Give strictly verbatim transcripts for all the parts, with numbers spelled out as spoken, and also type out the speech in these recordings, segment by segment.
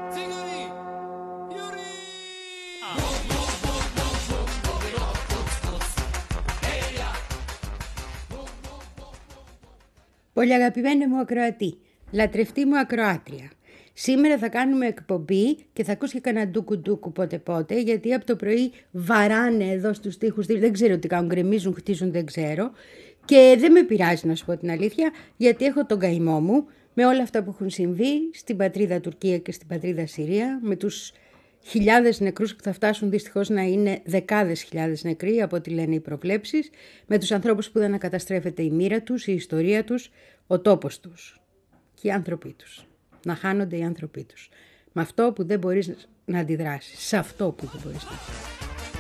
Πολύ αγαπημένη μου ακροατή, λατρευτή μου ακροάτρια. Σήμερα θα κάνουμε εκπομπή και θα ακούσει κανένα ντούκου ντούκου πότε πότε, γιατί από το πρωί βαράνε εδώ στους τοίχους, δεν ξέρω τι κάνουν, γκρεμίζουν, χτίζουν, δεν ξέρω. Και δεν με πειράζει να σου πω την αλήθεια, γιατί έχω τον καημό μου με όλα αυτά που έχουν συμβεί στην πατρίδα Τουρκία και στην πατρίδα Συρία, με τους χιλιάδες νεκρούς που θα φτάσουν δυστυχώς να είναι δεκάδες χιλιάδες νεκροί από ό,τι λένε οι προβλέψεις, με τους ανθρώπους που δεν καταστρέφεται η μοίρα τους, η ιστορία τους, ο τόπος τους και οι άνθρωποι τους. Να χάνονται οι άνθρωποι τους. Με αυτό που δεν μπορείς να αντιδράσεις, σε αυτό που δεν μπορείς να αντιδράσεις.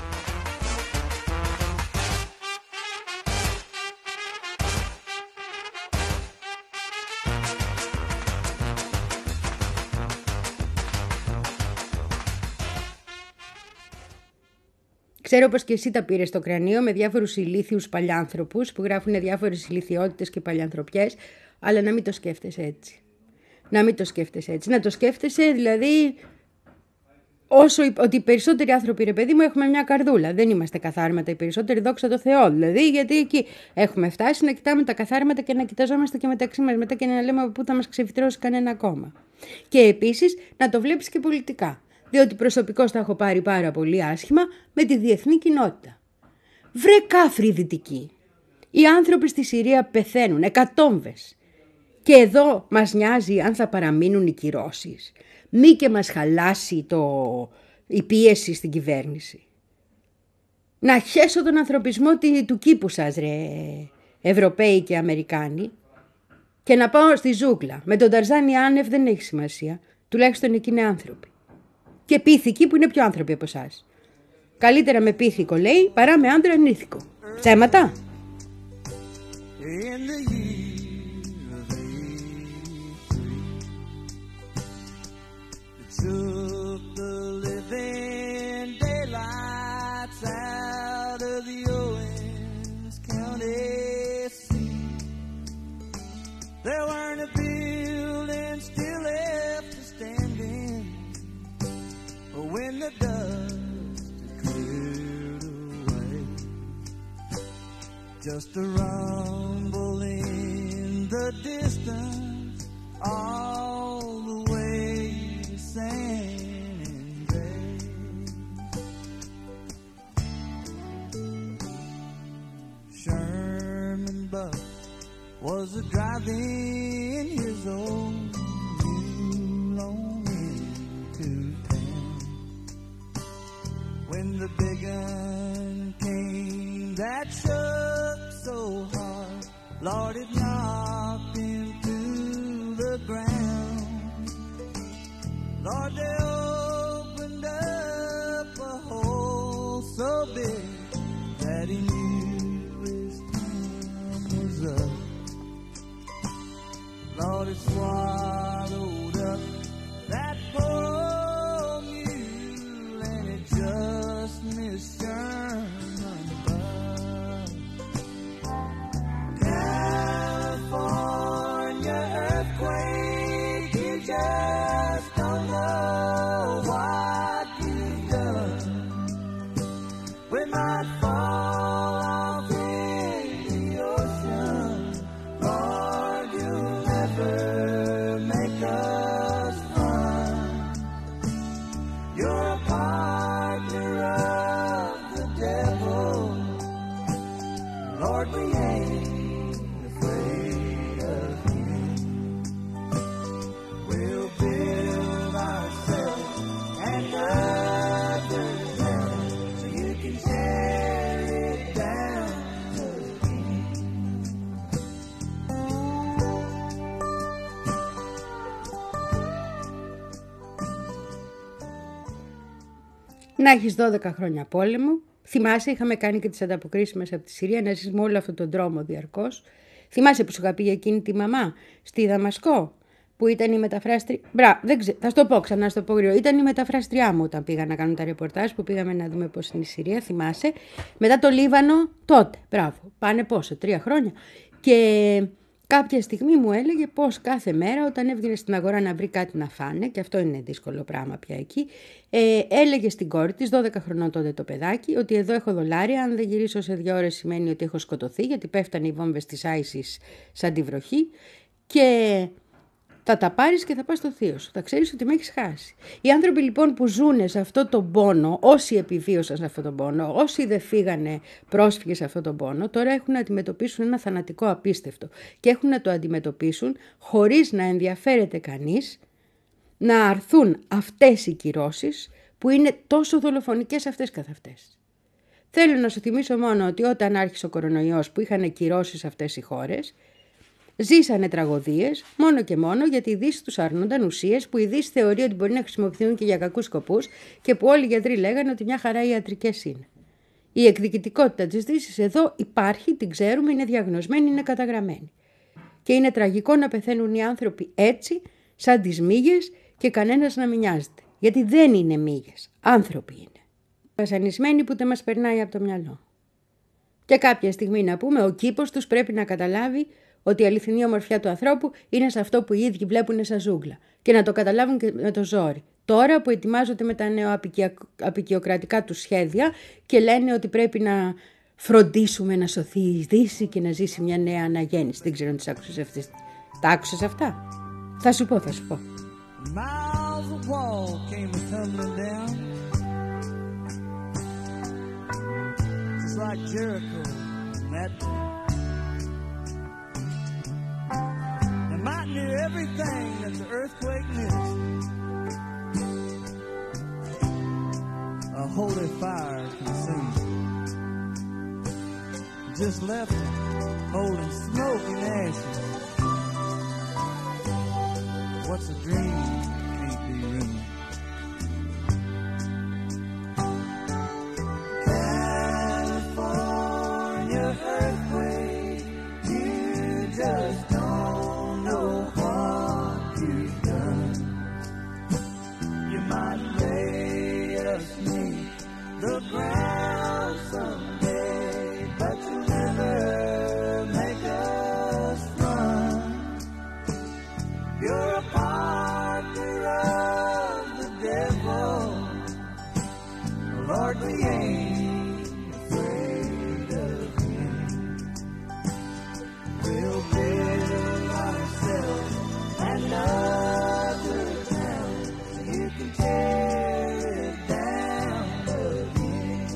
Ξέρω πως και εσύ τα πήρες στο κρανίο με διάφορους ηλίθιους παλιάνθρωπους που γράφουν διάφορες ηλιθιότητες και παλιανθρωπιές, αλλά να μην το σκέφτεσαι έτσι. Να μην το σκέφτεσαι έτσι. Να το σκέφτεσαι δηλαδή όσο ότι οι περισσότεροι άνθρωποι, ρε παιδί μου, έχουμε μια καρδούλα. Δεν είμαστε καθάρματα οι περισσότεροι, δόξα τω Θεώ. Δηλαδή, γιατί εκεί έχουμε φτάσει να κοιτάμε τα καθάρματα και να κοιταζόμαστε και μεταξύ μας μετά και να λέμε από πού θα μας ξεφυτρώσει κανένα κόμμα. Και επίσης να το βλέπεις και πολιτικά. Διότι προσωπικώς τα έχω πάρει πάρα πολύ άσχημα με τη διεθνή κοινότητα. Βρε κάφροι δυτικοί. Οι άνθρωποι στη Συρία πεθαίνουν, εκατόμβες. Και εδώ μας νοιάζει αν θα παραμείνουν οι κυρώσεις. Μη και μας χαλάσει το... η πίεση στην κυβέρνηση. Να χέσω τον ανθρωπισμό του κήπου σας, ρε Ευρωπαίοι και Αμερικάνοι, και να πάω στη ζούγκλα. Με τον Ταρζάνι άνευ δεν έχει σημασία. Τουλάχιστον εκεί είναι άνθρωποι. Και πίθηκοι που είναι πιο άνθρωποι από εσάς. Καλύτερα με πίθηκο, λέει, παρά με άντρα νύθικο. Ψέματα. Just a rumble in the distance, all the way to San Andreas. Sherman Buck was a driving his old mule on into town when the big un came that shook so hard, Lord, it knocked him to the ground. Lord, they opened up a hole so big that he knew his time was up. Lord, it swallowed up that poor old mule, and it just missed Sherman Buck. California earthquake, you just don't know what you've done. We might fall off in the ocean, Lord, you'll never make us run. You're a partner of the devil, Lord, we ain't afraid of him. We'll build ourselves another town so you can tear it down again. Να έχεις δώδεκα χρόνια πόλεμο. Θυμάσαι, είχαμε κάνει και τις ανταποκρίσεις μας από τη Συρία, να ζεις με όλο αυτόν τον δρόμο διαρκώς. Θυμάσαι που σου είχα πει για εκείνη τη μαμά στη Δαμασκό, που ήταν η μεταφράστρια. Μπράβο, δεν ξέρω, θα σου το πω ξανά, στο πω γρήγορα. Ήταν η μεταφράστριά μου όταν πήγα να κάνουν τα ρεπορτάζ που πήγαμε να δούμε πώς είναι η Συρία. Θυμάσαι. Μετά το Λίβανο, τότε. Μπράβο. Πάνε πόσο, τρία χρόνια. Και Κάποια στιγμή μου έλεγε πως κάθε μέρα όταν έβγαινε στην αγορά να βρει κάτι να φάνε, και αυτό είναι δύσκολο πράγμα πια εκεί, ε, έλεγε στην κόρη της, δώδεκα χρονών τότε το παιδάκι, ότι εδώ έχω δολάρια, αν δεν γυρίσω σε δύο ώρες σημαίνει ότι έχω σκοτωθεί, γιατί πέφτανε οι βόμβες της Άισις σαν τη βροχή, και θα τα πάρεις και θα πας στο θείο σου. Θα ξέρεις ότι με έχεις χάσει. Οι άνθρωποι λοιπόν που ζουν σε αυτό τον πόνο, όσοι επιβίωσαν σε αυτό τον πόνο, όσοι δεν φύγανε πρόσφυγες σε αυτό τον πόνο, τώρα έχουν να αντιμετωπίσουν ένα θανατικό απίστευτο. Και έχουν να το αντιμετωπίσουν χωρίς να ενδιαφέρεται κανείς να αρθούν αυτές οι κυρώσεις που είναι τόσο δολοφονικές αυτές καθ' αυτές. Θέλω να σου θυμίσω μόνο ότι όταν άρχισε ο κορονοϊός που είχαν κυρώσεις αυτές οι χώρες, ζήσανε τραγωδίες μόνο και μόνο γιατί η Δύση τους αρνούνταν ουσίες που η Δύση θεωρεί ότι μπορεί να χρησιμοποιηθούν και για κακούς σκοπούς και που όλοι οι γιατροί λέγανε ότι μια χαρά οι ιατρικές είναι. Η εκδικητικότητα της Δύσης εδώ υπάρχει, την ξέρουμε, είναι διαγνωσμένη, είναι καταγραμμένη. Και είναι τραγικό να πεθαίνουν οι άνθρωποι έτσι, σαν τις μύγες και κανένας να μην νοιάζεται. Γιατί δεν είναι μύγες, άνθρωποι είναι. Βασανισμένοι που δεν μας περνάει από το μυαλό. Και κάποια στιγμή να πούμε, ο κήπος τους πρέπει να καταλάβει ότι η αληθινή ομορφιά του ανθρώπου είναι σε αυτό που οι ίδιοι βλέπουν σαν ζούγκλα και να το καταλάβουν και με το ζόρι. Τώρα που ετοιμάζονται με τα νεοαπικιοκρατικά τους σχέδια και λένε ότι πρέπει να φροντίσουμε να σωθεί η Δύση και να ζήσει μια νέα αναγέννηση. Δεν ξέρω αν τις άκουσες αυτές. Τα άκουσες αυτά? Θα σου πω, θα σου πω. Miles of wall came tumbling down. It's like Jericho that day. And Mike knew everything that the earthquake missed. A holy fire consumed it. Just left it holding smoke and ashes. What's a dream can't be ruined. California earthquake, you just don't know what you've done. You might lay us beneath the ground someday, but you'll never make us run. You're a partner of the devil. Lord, we ain't afraid of him. We'll build ourselves another town so you can tear it down again.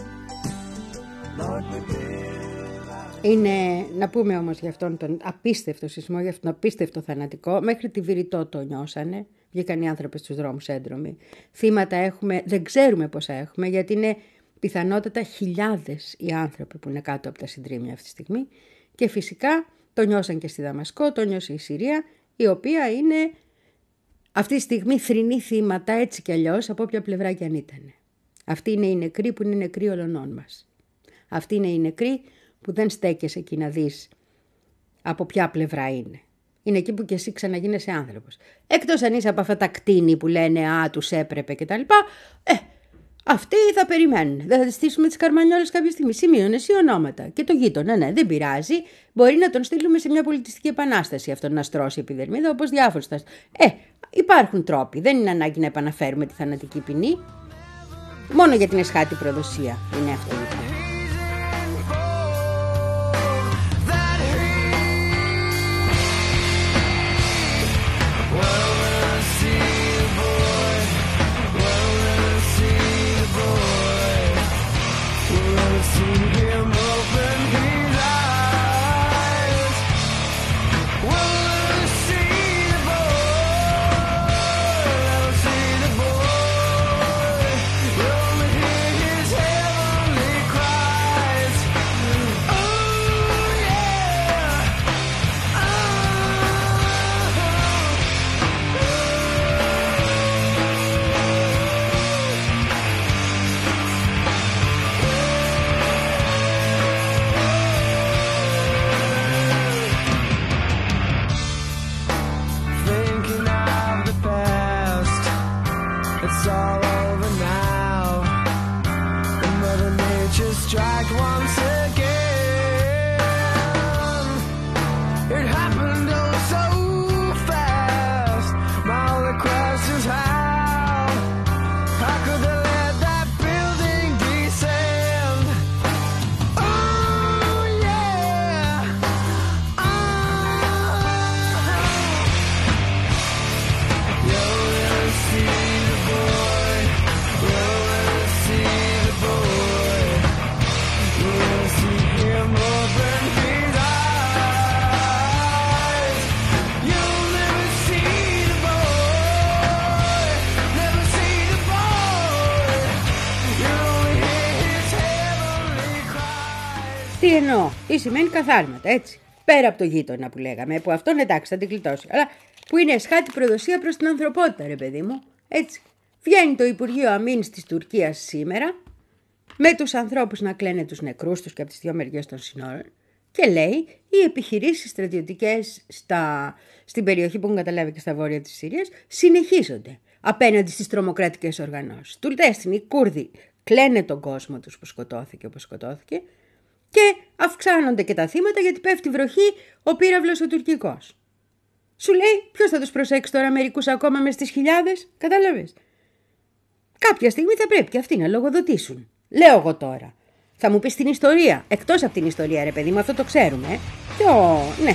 Lord, we build ourselves. Είναι, να πούμε όμως για αυτόν τον απίστευτο σεισμό, για αυτόν τον απίστευτο θανατικό, μέχρι τη Βηρητό το νιώσανε. Βγήκαν οι άνθρωποι στους δρόμους έντρομοι. Θύματα έχουμε, δεν ξέρουμε πόσα έχουμε, γιατί είναι πιθανότατα χιλιάδες οι άνθρωποι που είναι κάτω από τα συντρίμμια αυτή τη στιγμή. Και φυσικά το νιώσαν και στη Δαμασκό, το νιώσε η Συρία, η οποία είναι αυτή τη στιγμή θρηνή θύματα έτσι κι αλλιώς από όποια πλευρά κι αν ήταν. Αυτοί είναι οι νεκροί που είναι νεκροί ολονών μας. Αυτοί είναι οι νεκροί που δεν στέκεσαι εκεί να δεις από ποια πλευρά είναι. Είναι εκεί που κι εσύ ξαναγίνεσαι άνθρωπος. Εκτός αν είσαι από αυτά τα κτίνη που λένε «Α, τους έπρεπε» και τα λοιπά, ε, αυτοί θα περιμένουν. Δεν θα τις στήσουμε τις καρμανιόλες κάποια στιγμή. Σημείωνες ή ονόματα. Και το γείτονα, ναι, δεν πειράζει. Μπορεί να τον στείλουμε σε μια πολιτιστική επανάσταση αυτόν να στρώσει επιδερμίδα, όπως διάφορους θα. Ε, υπάρχουν τρόποι. Δεν είναι ανάγκη να επαναφέρουμε τη θανατική ποινή. Μόνο για την εσχάτη προδοσία είναι αυτό λοιπόν. εννοώ? Τι σημαίνει καθάρματα, έτσι. Πέρα από το γείτονα που λέγαμε, που αυτόν εντάξει θα την κλειτώσει. Αλλά που είναι εσχάτη προδοσία προς την ανθρωπότητα, ρε παιδί μου. Έτσι. Βγαίνει το Υπουργείο Αμήνης της Τουρκίας σήμερα, με τους ανθρώπους να κλαίνε τους νεκρούς τους και από τις δύο μεριές των συνόρων, και λέει οι επιχειρήσεις στρατιωτικές στα, στην περιοχή που έχουν καταλάβει και στα βόρεια της Συρίας συνεχίζονται απέναντι στις τρομοκρατικές οργανώσεις. Τουλάχιστον οι Κούρδοι κλαίνε τον κόσμο τους που σκοτώθηκε όπως σκοτώθηκε και αυξάνονται και τα θύματα γιατί πέφτει βροχή ο πύραυλος ο τουρκικός. Σου λέει ποιος θα τους προσέξει τώρα μερικούς ακόμα μες στις χιλιάδες, κατάλαβες. Κάποια στιγμή θα πρέπει και αυτοί να λογοδοτήσουν. Λέω εγώ τώρα. Θα μου πεις την ιστορία. Εκτός από την ιστορία, ρε παιδί μου, αυτό το ξέρουμε. Ε. Ποιο, ναι.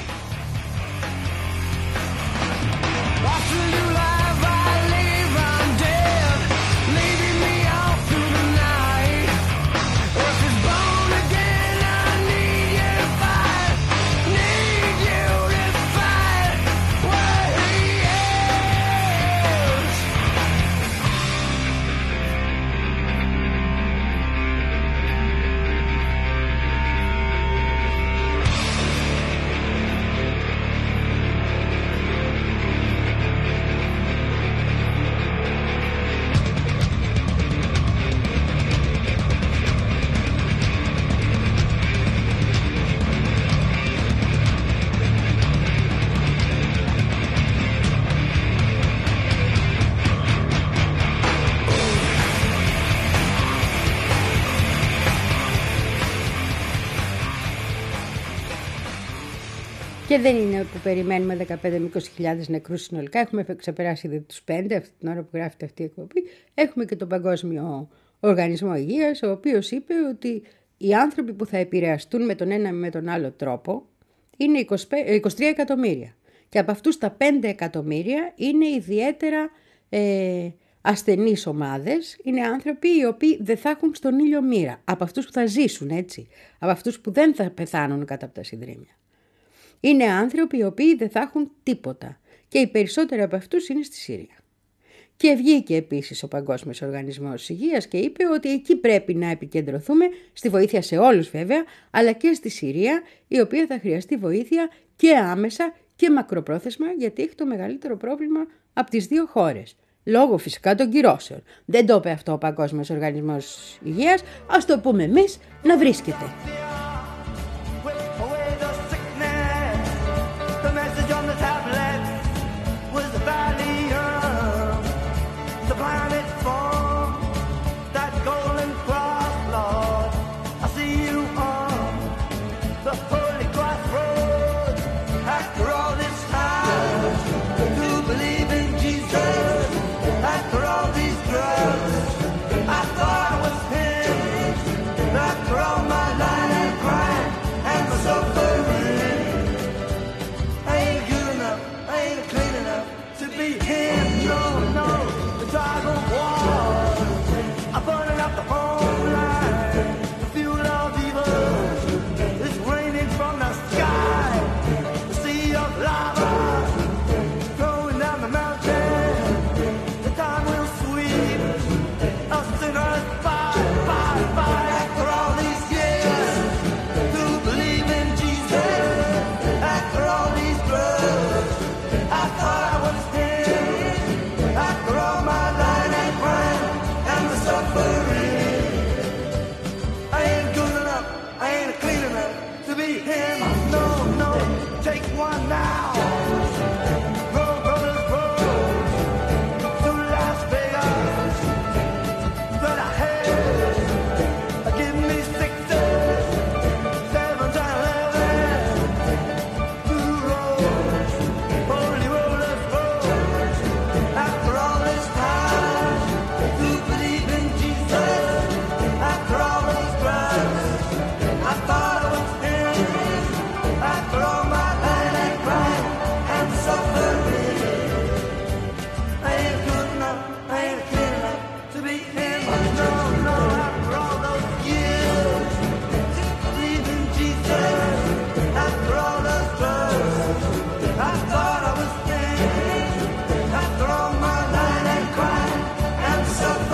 Και δεν είναι που περιμένουμε δεκαπέντε με είκοσι χιλιάδες νεκρούς συνολικά. Έχουμε ξεπεράσει ήδη τους πέντε αυτή την ώρα που γράφεται αυτή η εκπομπή. Έχουμε και τον Παγκόσμιο Οργανισμό Υγείας, ο οποίος είπε ότι οι άνθρωποι που θα επηρεαστούν με τον ένα ή με τον άλλο τρόπο είναι είκοσι τρία εκατομμύρια. Και από αυτούς τα πέντε εκατομμύρια είναι ιδιαίτερα ε, ασθενείς ομάδες. Είναι άνθρωποι οι οποίοι δεν θα έχουν στον ήλιο μοίρα. Από αυτούς που θα ζήσουν, έτσι. Από αυτούς που δεν θα πεθάνουν κάτω από τα συνδρίμια. Είναι άνθρωποι οι οποίοι δεν θα έχουν τίποτα και οι περισσότεροι από αυτούς είναι στη Συρία. Και βγήκε επίσης ο Παγκόσμιος Οργανισμός Υγείας και είπε ότι εκεί πρέπει να επικεντρωθούμε, στη βοήθεια σε όλους βέβαια, αλλά και στη Συρία, η οποία θα χρειαστεί βοήθεια και άμεσα και μακροπρόθεσμα, γιατί έχει το μεγαλύτερο πρόβλημα από τις δύο χώρες. Λόγω φυσικά των κυρώσεων. Δεν το είπε αυτό ο Παγκόσμιος Οργανισμός Υγείας, ας το πούμε εμείς να βρίσκεται.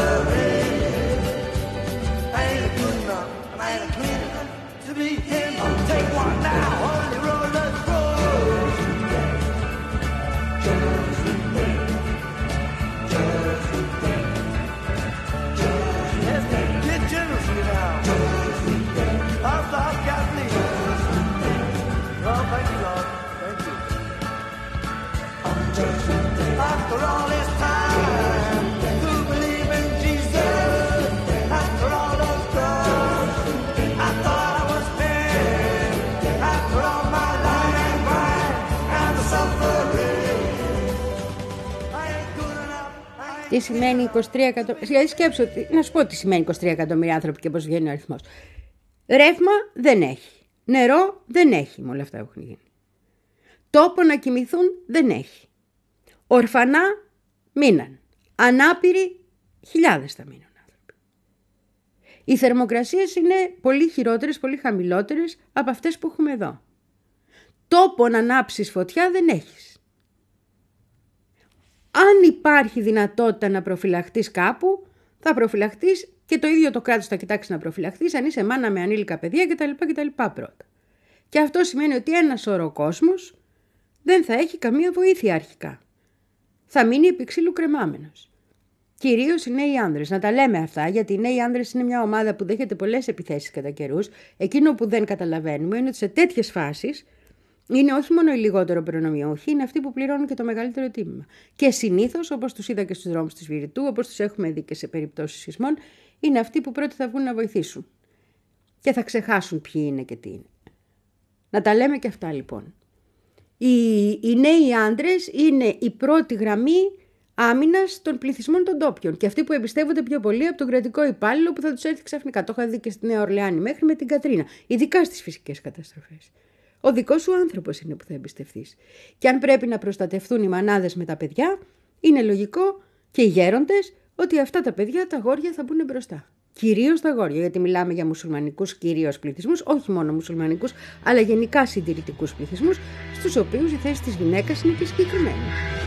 To be him. want now, only rollers roll. Yes, get generously now. Of the Catholic. Oh, thank you, Lord. Thank you. After all this time, to believe in Jesus. After all those drugs, I thought I was dead. After all my lying and crying and the suffering, I ain't good enough. I ain't Τι σημαίνει είκοσι τρία εκατομμύρια. Δηλαδή σκέψω ότι. Να σου πω τι σημαίνει είκοσι τρία εκατομμύρια άνθρωποι και πώς βγαίνει ο αριθμός. Ρεύμα δεν έχει. Νερό δεν έχει με όλα αυτά που έχουν γίνει. Τόπο να κοιμηθούν δεν έχει. Ορφανά μείναν. Ανάπηροι χιλιάδες θα μείνουν άνθρωποι. Οι θερμοκρασίες είναι πολύ χειρότερες, πολύ χαμηλότερες από αυτές που έχουμε εδώ. Τόπο να ανάψεις φωτιά δεν έχεις. Αν υπάρχει δυνατότητα να προφυλαχτείς κάπου, θα προφυλαχτείς και το ίδιο το κράτος θα κοιτάξει να προφυλαχτείς αν είσαι μάνα με ανήλικα παιδιά κτλ. κτλ. Πρώτα. Και αυτό σημαίνει ότι ένα σωρό κόσμος δεν θα έχει καμία βοήθεια αρχικά. Θα μείνει επί ξύλου κρεμάμενος. Κυρίως οι νέοι άνδρες. Να τα λέμε αυτά, γιατί οι νέοι άνδρες είναι μια ομάδα που δέχεται πολλές επιθέσεις κατά καιρούς. Εκείνο που δεν καταλαβαίνουμε είναι ότι σε τέτοιες φάσεις είναι όχι μόνο οι λιγότερο προνομιούχοι, είναι αυτοί που πληρώνουν και το μεγαλύτερο τίμημα. Και συνήθως, όπως τους είδα και στους δρόμους της Βηρητού, όπως τους έχουμε δει και σε περιπτώσεις σεισμών, είναι αυτοί που πρώτοι θα βγουν να βοηθήσουν. Και θα ξεχάσουν ποιοι είναι και τι είναι. Να τα λέμε και αυτά λοιπόν. Οι, οι νέοι άντρες είναι η πρώτη γραμμή άμυνας των πληθυσμών των ντόπιων. Και αυτοί που εμπιστεύονται πιο πολύ από τον κρατικό υπάλληλο που θα τους έρθει ξαφνικά. Το είχα δει και στη Νέα Ορλεάνη μέχρι με την Κατρίνα. Ειδικά στις φυσικές καταστροφές. Ο δικός σου άνθρωπος είναι που θα εμπιστευτείς. Και αν πρέπει να προστατευτούν οι μανάδες με τα παιδιά, είναι λογικό και οι γέροντες ότι αυτά τα παιδιά, τα αγόρια, θα μπουν μπροστά. Κυρίως τα αγόρια, γιατί μιλάμε για μουσουλμανικούς κυρίως πληθυσμούς, όχι μόνο μουσουλμανικούς, αλλά γενικά συντηρητικούς πληθυσμούς, στους οποίους η θέση της γυναίκας είναι και συγκεκριμένη.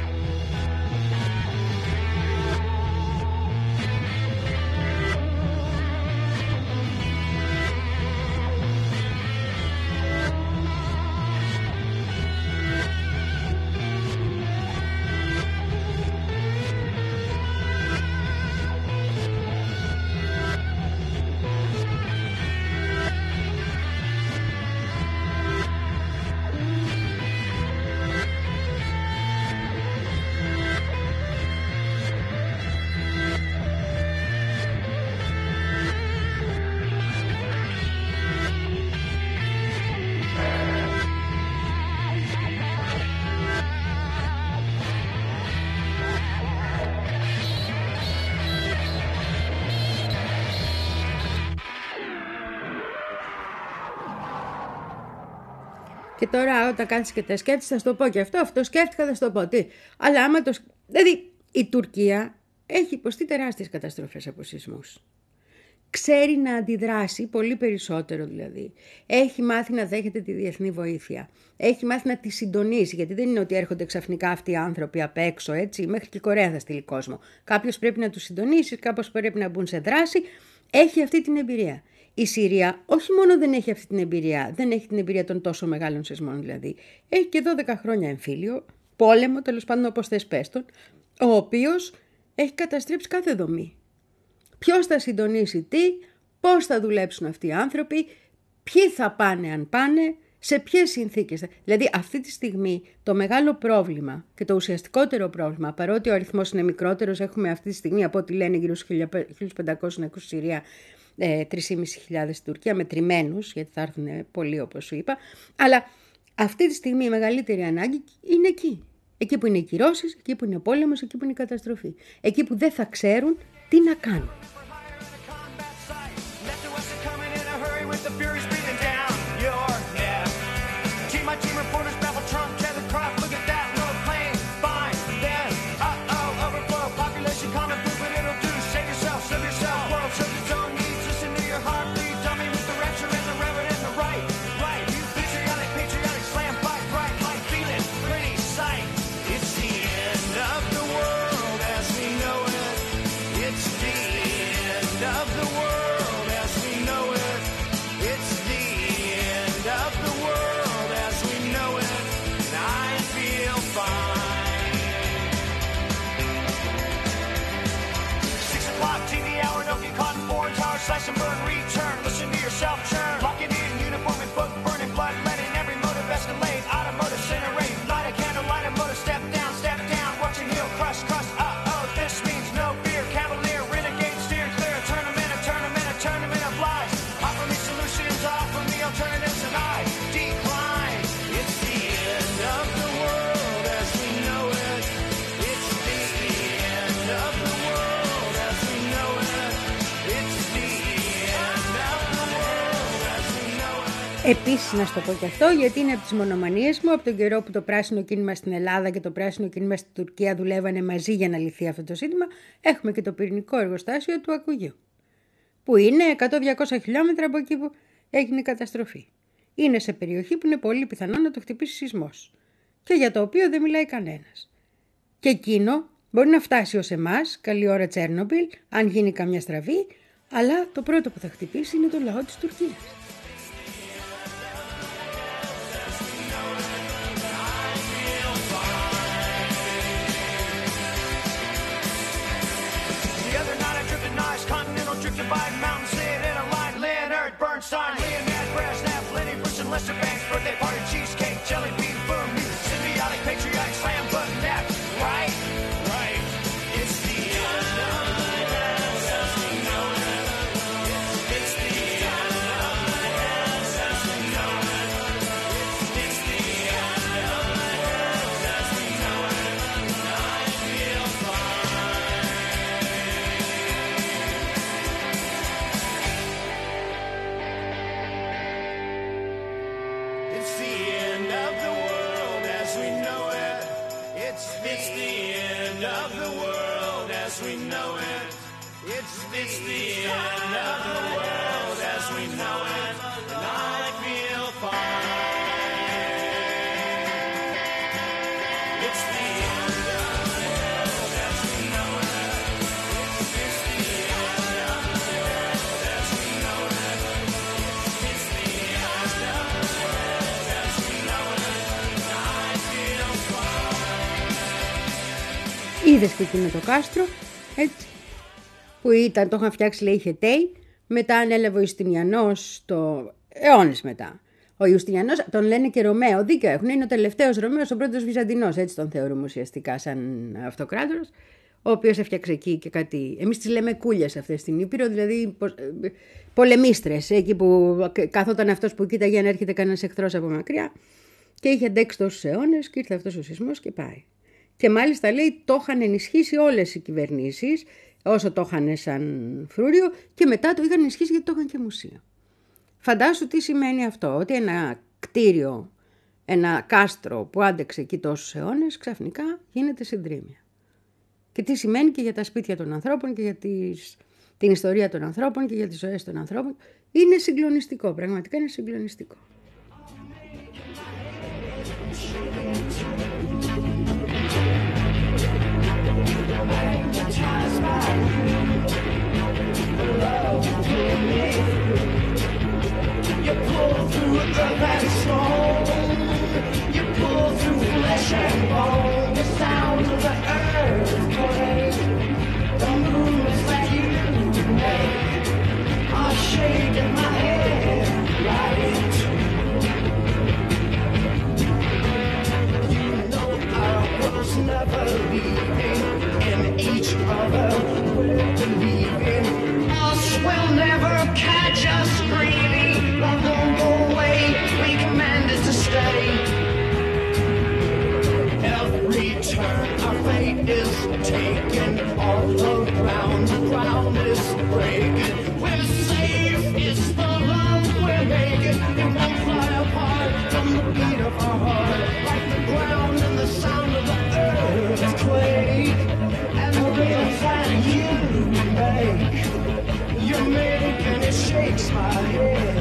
Και τώρα όταν κάθεσαι και τα σκέφτεσαι θα σου το πω και αυτό, αυτό σκέφτηκα θα σου το πω. Τι. Αλλά άμα το... Δηλαδή η Τουρκία έχει υποστεί τεράστιες καταστροφές από σεισμούς. Ξέρει να αντιδράσει πολύ περισσότερο δηλαδή. Έχει μάθει να δέχεται τη διεθνή βοήθεια. Έχει μάθει να τη συντονίσει, γιατί δεν είναι ότι έρχονται ξαφνικά αυτοί οι άνθρωποι απ' έξω, έτσι. Μέχρι και η Κορέα θα στείλει κόσμο. Κάποιος πρέπει να τους συντονίσει, κάπως πρέπει να μπουν σε δράση. Έχει αυτή την εμπειρία. Η Συρία όχι μόνο δεν έχει αυτή την εμπειρία, δεν έχει την εμπειρία των τόσο μεγάλων σεισμών δηλαδή. Έχει και δώδεκα χρόνια εμφύλιο, πόλεμο, τέλος πάντων όπως θες πες τον, ο οποίος έχει καταστρέψει κάθε δομή. Ποιος θα συντονίσει τι, πώς θα δουλέψουν αυτοί οι άνθρωποι, ποιοι θα πάνε αν πάνε, σε ποιες συνθήκες. Δηλαδή αυτή τη στιγμή το μεγάλο πρόβλημα και το ουσιαστικότερο πρόβλημα, παρότι ο αριθμός είναι μικρότερος, έχουμε αυτή τη στιγμή από ό,τι λένε γύρω στους χίλια πεντακόσιους νεκρούς στη Συρία, τρεις χιλιάδες πεντακόσιους στην Τουρκία, μετρημένους, γιατί θα έρθουν πολλοί όπως σου είπα, αλλά αυτή τη στιγμή η μεγαλύτερη ανάγκη είναι εκεί. Εκεί που είναι οι κυρώσεις, εκεί που είναι ο πόλεμος, εκεί που είναι η καταστροφή. Εκεί που δεν θα ξέρουν τι να κάνουν. Of the world as we know it, it's Επίσης να σου το πω και αυτό, γιατί είναι από τις μονομανίες μου, από τον καιρό που το πράσινο κίνημα στην Ελλάδα και το πράσινο κίνημα στην Τουρκία δουλεύανε μαζί για να λυθεί αυτό το ζήτημα, έχουμε και το πυρηνικό εργοστάσιο του Ακουγιού, που είναι εκατό με διακόσια χιλιόμετρα από εκεί που έγινε η καταστροφή. Είναι σε περιοχή που είναι πολύ πιθανό να το χτυπήσει σεισμός και για το οποίο δεν μιλάει κανένας. Και εκείνο μπορεί να φτάσει ως εμάς, καλή ώρα Τσέρνομπιλ, αν γίνει καμιά στραβή, αλλά το πρώτο που θα χτυπήσει είναι το λαό της Τουρκίας. Bernstein, Leonard, Brasnap, Lenny Bruce, and Lester Banks, birthday party, cheesecake, jelly bean, boom, symbiotic, patriotic, slam button, that, right? Right. It's the end of the world as we know it. It's the end of the world as we know it. It's the end of the world as we know it. I feel fine. It's the end of the world as we know it. It's it's the end of the world as we know it. It's it's the end of the world as we know it. And I feel fine. It's the end of the world as we know it. It's it's the end of the world as we know it. It's the end of the world as we know it. And I feel fine. Είδες και εκείνο το κάστρο, έτσι, που ήταν, το είχαν φτιάξει λέει Χετέι, μετά ανέλαβε ο Ιουστινιανός το αιώνες μετά. Ο Ιουστινιανός τον λένε και Ρωμαίο, δίκιο έχουν, είναι ο τελευταίος Ρωμαίος, ο πρώτος Βυζαντινός, έτσι τον θεωρούμε ουσιαστικά σαν αυτοκράτορας, ο οποίος έφτιαξε εκεί και κάτι, εμείς τις λέμε κούλιες αυτές στην Ήπειρο, δηλαδή πολεμίστρες, εκεί που καθόταν αυτός που κοίταγε αν έρχεται κανένας εχθρός από μακριά και είχε αντέξει τόσους αιώνες και ήρθε αυτός ο σεισμός και πάει. Και μάλιστα λέει το είχαν ενισχύσει όλες οι κυβερνήσεις, όσο το είχαν σαν φρούριο, και μετά το είχαν ενισχύσει γιατί το είχαν και μουσείο. Φαντάσου τι σημαίνει αυτό, ότι ένα κτίριο, ένα κάστρο που άντεξε εκεί τόσους αιώνες, ξαφνικά γίνεται συντρίμμια. Και τι σημαίνει και για τα σπίτια των ανθρώπων και για τις, την ιστορία των ανθρώπων και για τις ζωές των ανθρώπων. Είναι συγκλονιστικό, πραγματικά είναι συγκλονιστικό. You pull through earth and stone. You pull through flesh and bone. The sound of the earthquake. The moves that you make are shaking my head right. You know I was never leaving. In each other we're believing. Us will never catch us screaming. Love won't go away. We command it to stay. Every turn our fate is taken. All around the ground is breaking. We're safe. It's the love we're making. It won't fly apart from the beat of our heart. Like the ground and the sound of the earthquake. And the rhythms that you make. You're making it shakes my head.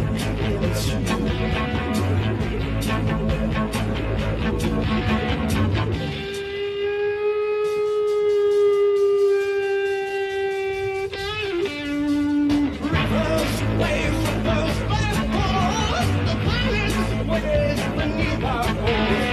Rivers, waves, rivers, black balls. The planet's waves beneath our bones.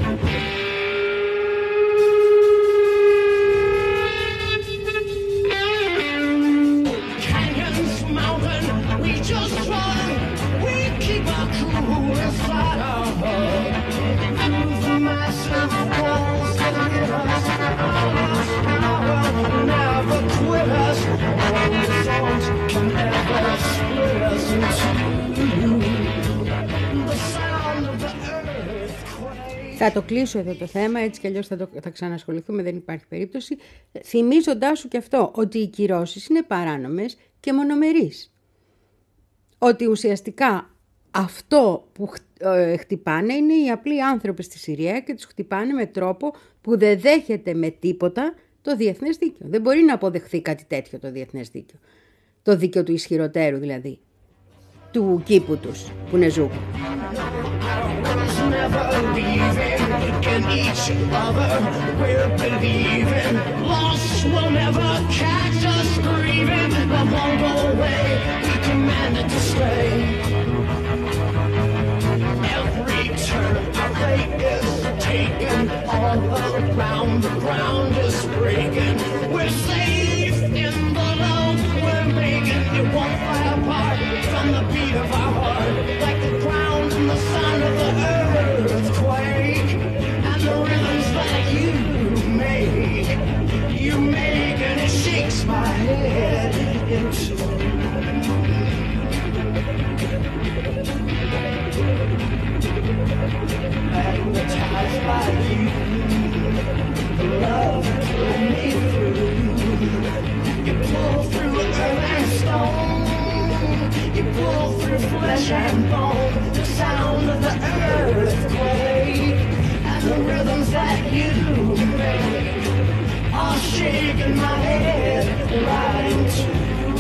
Canyons, mountain, we just run. We keep our cool inside our heart. Through the massive walls that give us power, never quit us. Songs can never split us in two. The sound of the earthquake. Θα το κλείσω εδώ το θέμα, έτσι κι αλλιώς θα, το, θα ξανασχοληθούμε, δεν υπάρχει περίπτωση, θυμίζοντάς σου και αυτό, ότι οι κυρώσεις είναι παράνομες και μονομερείς. Ότι ουσιαστικά αυτό που χτυπάνε είναι οι απλοί άνθρωποι στη Συρία και τους χτυπάνε με τρόπο που δεν δέχεται με τίποτα το διεθνές δίκαιο. Δεν μπορεί να αποδεχθεί κάτι τέτοιο το διεθνές δίκαιο. Το δίκαιο του ισχυροτέρου δηλαδή, του κήπου τους που είναι ζούγο. It won't fly apart from the beat of our heart, like the ground and the sound of the earthquake, and the rhythms that you make, you make, and it shakes my head into magnetized by you, the love you pull me through. You pull through earth and stone, you pull through flesh and bone, the sound of the earthquake, and the rhythms that you make are shaking my head right into.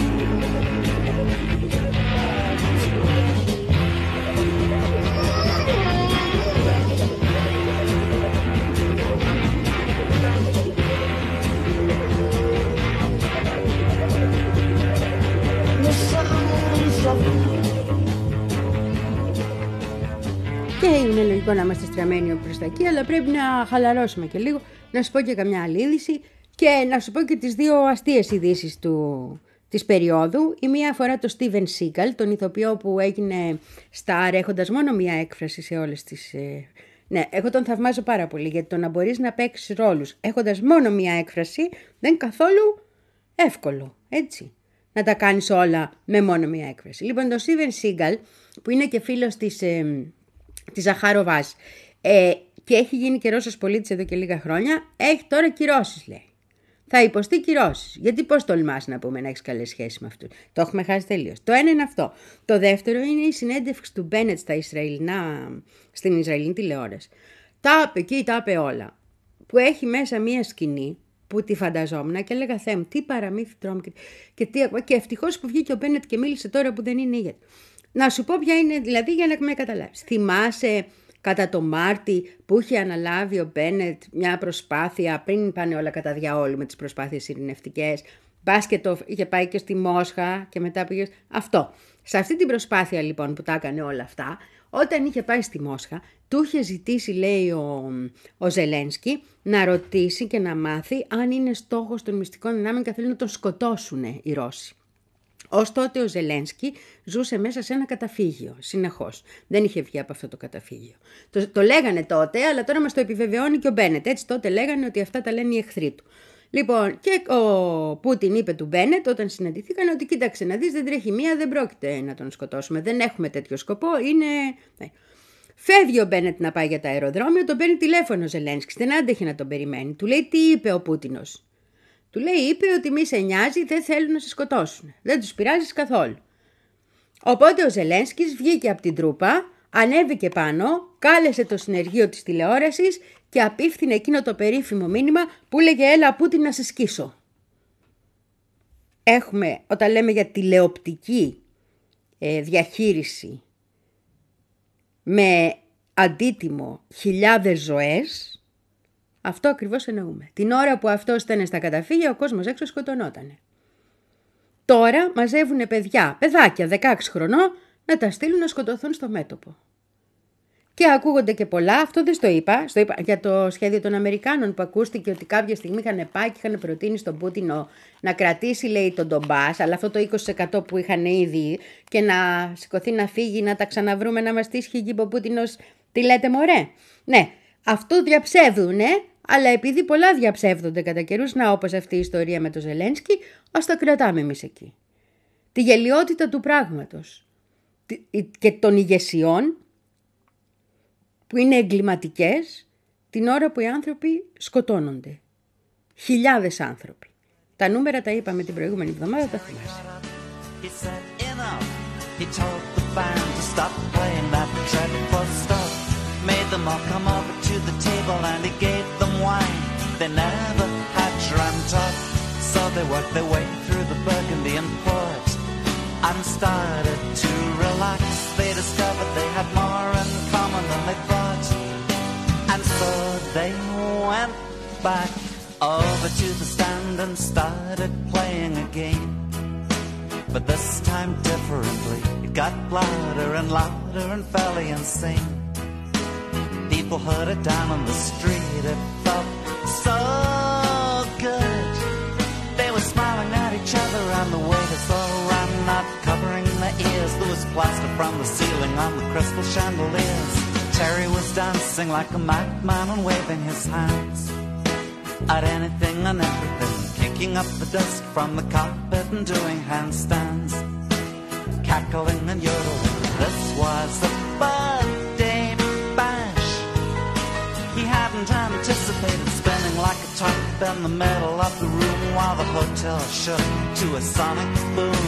Και είναι λογικό να είμαστε στραμμένοι προς τα εκεί, αλλά πρέπει να χαλαρώσουμε και λίγο, να σου πω και καμιά άλλη είδηση και να σου πω και τις δύο αστείες ειδήσεις του, της περίοδου. Η μία αφορά τον Steven Seagal, τον ηθοποιό που έγινε στάρ έχοντας μόνο μία έκφραση σε όλες τις... Ε... Ναι, εγώ τον θαυμάζω πάρα πολύ, γιατί το να μπορείς να παίξεις ρόλους έχοντας μόνο μία έκφραση δεν είναι καθόλου εύκολο, έτσι. Να τα κάνεις όλα με μόνο μία έκφραση. Λοιπόν, τον Steven Seagal, που είναι και φίλος της... Ε... τη Ζαχάροβας ε, και έχει γίνει και Ρώσος πολίτης εδώ και λίγα χρόνια, έχει τώρα κυρώσεις, λέει. Θα υποστεί κυρώσεις. Γιατί πώς τολμάς να πούμε να έχεις καλές σχέσεις με αυτούς. Το έχουμε χάσει τελείως. Το ένα είναι αυτό. Το δεύτερο είναι η συνέντευξη του Μπένετ στα Ισραηλινά, στην Ισραηλινή τηλεόραση. Τα είπε εκεί, τα είπε όλα. Που έχει μέσα μία σκηνή που τη φανταζόμουν και έλεγα Θεέ μου, τι παραμύθι τρώμε και, και, τι, και ευτυχώς που βγήκε ο Μπένετ και μίλησε τώρα που δεν είναι ηγέτη. Να σου πω ποια είναι, δηλαδή για να με καταλάβεις. Θυμάσαι κατά το Μάρτι που είχε αναλάβει ο Μπένετ μια προσπάθεια, πριν πάνε όλα κατά διαόλου με τις προσπάθειες ειρηνευτικές, μπας και το είχε πάει και στη Μόσχα και μετά πήγε... Αυτό. Σε αυτή την προσπάθεια λοιπόν που τα έκανε όλα αυτά, όταν είχε πάει στη Μόσχα, του είχε ζητήσει, λέει ο, ο Ζελένσκι, να ρωτήσει και να μάθει αν είναι στόχος των μυστικών δυνάμεων και θέλουν να τον σκοτώσουν οι Ρώσοι. Ως τότε ο Ζελένσκι ζούσε μέσα σε ένα καταφύγιο, συνεχώς. Δεν είχε βγει από αυτό το καταφύγιο. Το, το λέγανε τότε, αλλά τώρα μας το επιβεβαιώνει και ο Μπένετ. Έτσι τότε λέγανε ότι αυτά τα λένε οι εχθροί του. Λοιπόν, και ο Πούτιν είπε του Μπένετ όταν συναντηθήκαν ότι κοίταξε να δεις, δεν τρέχει μία, δεν πρόκειται να τον σκοτώσουμε. Δεν έχουμε τέτοιο σκοπό, είναι... Ναι. Φεύγει ο Μπένετ να πάει για το αεροδρόμιο, τον παίρνει τηλέφωνο ο Ζελένσκι, δεν άντεχε να τον περιμένει. Του λέει τι είπε ο Πούτινος. Του λέει, είπε ότι μη σε νοιάζει, δεν θέλουν να σε σκοτώσουν. Δεν τους πειράζεις καθόλου. Οπότε ο Ζελένσκις βγήκε από την τρούπα, ανέβηκε πάνω, κάλεσε το συνεργείο της τηλεόρασης και απίφθινε εκείνο το περίφημο μήνυμα που λέγε έλα Πούτιν να σε σκίσω. Έχουμε, όταν λέμε για τηλεοπτική ε, διαχείριση με αντίτιμο χιλιάδες ζωές, αυτό ακριβώς εννοούμε. Την ώρα που αυτό ήταν στα καταφύγια, ο κόσμος έξω σκοτωνότανε. Τώρα μαζεύουνε παιδιά, παιδάκια δεκαέξι χρονών, να τα στείλουν να σκοτωθούν στο μέτωπο. Και ακούγονται και πολλά, αυτό δεν στο είπα, στο είπα για το σχέδιο των Αμερικάνων που ακούστηκε ότι κάποια στιγμή είχαν πάει και είχαν προτείνει στον Πούτινο να κρατήσει, λέει, τον Ντομπάς, αλλά αυτό το είκοσι τοις εκατό που είχαν ήδη και να σηκωθεί να φύγει, να τα ξαναβρούμε, να μας τύχει εκεί ο Πούτινος, τι λέτε μωρέ. Ναι, αυτό διαψεύδουνε, αλλά επειδή πολλά διαψεύδονται κατά καιρούς, να όπως αυτή η ιστορία με το Ζελένσκι, ας τα κρατάμε εμείς εκεί. Τη γελιότητα του πράγματος και των ηγεσιών που είναι εγκληματικές την ώρα που οι άνθρωποι σκοτώνονται. Χιλιάδες άνθρωποι. Τα νούμερα τα είπαμε την προηγούμενη εβδομάδα, τα θυμάσαι. band to stop playing that dreadful stuff. Made them all come over to the table and he gave them wine they never had dreamt of. So they worked their way through the Burgundy and port and started to relax. They discovered they had more in common than they thought, and so they went back over to the stand and started playing again. But this time differently, it got louder and louder and fairly insane. People heard it down on the street, it felt so good. They were smiling at each other and the waiters all ran, not covering their ears. There was plaster from the ceiling on the crystal chandeliers. Terry was dancing like a madman and waving his hands at anything and everything, kicking up the dust from the carpet and doing handstands, cackling and yodeling. This was a birthday bash. He hadn't anticipated spinning like a top in the middle of the room while the hotel shook to a sonic boom.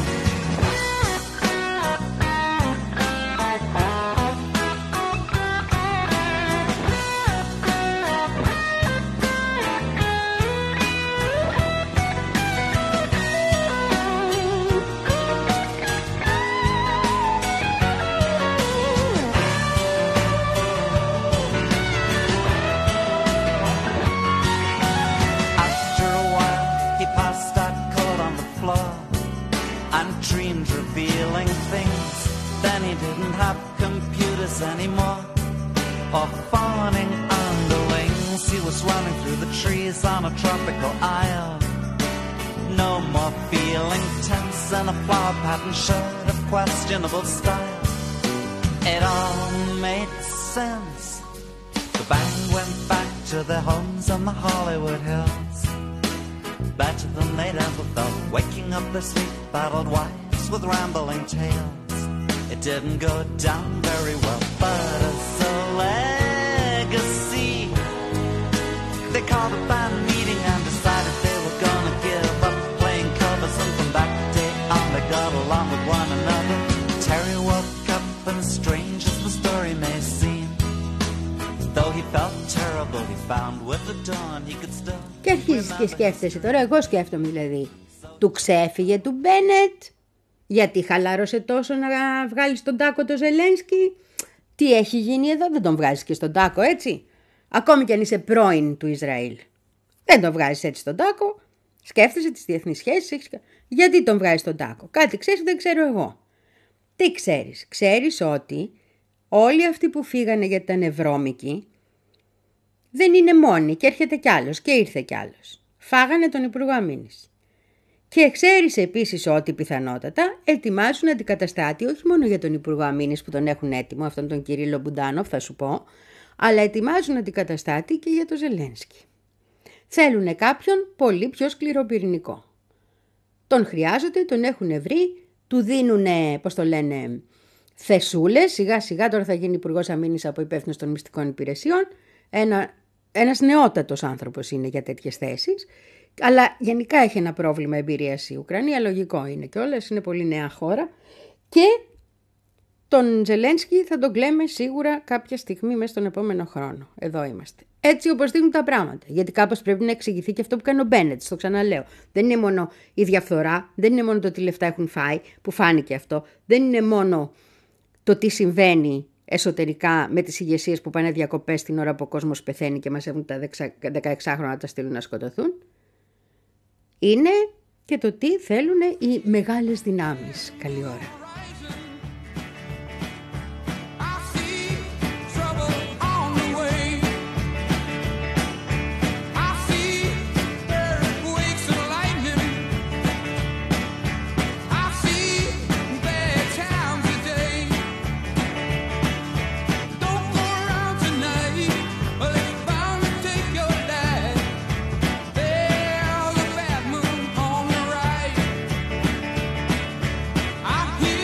Anymore, or fawning underlings. He was running through the trees on a tropical isle. No more feeling tense in a flower pattern shirt of questionable style. It all made sense. The band went back to their homes on the Hollywood Hills, better than they'd ever felt, waking up their sleep-battled wives with rambling tales. It didn't go down very well, but as a legacy, they called a band meeting and decided they were gonna give up playing covers. And from that day on, they got along with one another. Terry woke up, and strange as the story may seem, though he felt terrible, he found with the dawn he could still. Και αρχίζεις και σκέφτεσαι τώρα, εγώ σκέφτομαι δηλαδή, του ξέφυγε του Μπένετ. Γιατί χαλάρωσε τόσο να βγάλει στον τάκο το Ζελένσκι. Τι έχει γίνει εδώ, δεν τον βγάζεις και στον τάκο έτσι. Ακόμη κι αν είσαι πρώην του Ισραήλ. Δεν τον βγάζεις έτσι στον τάκο. Σκέφτεσαι τις διεθνείς σχέσεις. Έχεις... Γιατί τον βγάζεις στον τάκο. Κάτι ξέρεις, δεν ξέρω εγώ. Τι ξέρεις. Ξέρεις ότι όλοι αυτοί που φύγανε γιατί ήταν ευρώμικοι δεν είναι μόνοι και έρχεται κι άλλος και ήρθε κι άλλος. Φάγανε τον Υπουργό Αμήνης. Και ξέρεις επίσης ότι πιθανότατα ετοιμάζουν αντικαταστάτη όχι μόνο για τον Υπουργό Αμήνης που τον έχουν έτοιμο, αυτόν τον Κυρίλλο Μπουντάνοφ θα σου πω, αλλά ετοιμάζουν αντικαταστάτη και για τον Ζελένσκι. Θέλουν κάποιον πολύ πιο σκληροπυρηνικό. Τον χρειάζονται, τον έχουν βρει, του δίνουν, πώς το λένε, θεσούλες, σιγά σιγά τώρα θα γίνει Υπουργός Αμήνης από υπεύθυνος των μυστικών υπηρεσιών, ένα, ένας νεότατος άνθρωπος είναι για τέτοιες θέσεις. Αλλά γενικά έχει ένα πρόβλημα εμπειρίας η Ουκρανία, λογικό είναι κιόλας, είναι πολύ νέα χώρα και τον Ζελένσκι θα τον κλαίμε σίγουρα κάποια στιγμή μέσα στον επόμενο χρόνο. Εδώ είμαστε. Έτσι όπως δίνουν τα πράγματα, γιατί κάπως πρέπει να εξηγηθεί και αυτό που κάνει ο Μπένετ, το ξαναλέω. Δεν είναι μόνο η διαφθορά, δεν είναι μόνο το τι λεφτά έχουν φάει, που φάνηκε αυτό, δεν είναι μόνο το τι συμβαίνει εσωτερικά με τις ηγεσίες που πάνε διακοπές την ώρα που ο κόσμος πεθαίνει και μαζεύουν τα δεκαεξάχρονα να τα στείλουν να σκοτωθούν. Είναι και το τι θέλουν οι μεγάλες δυνάμεις. Καλή ώρα. I hear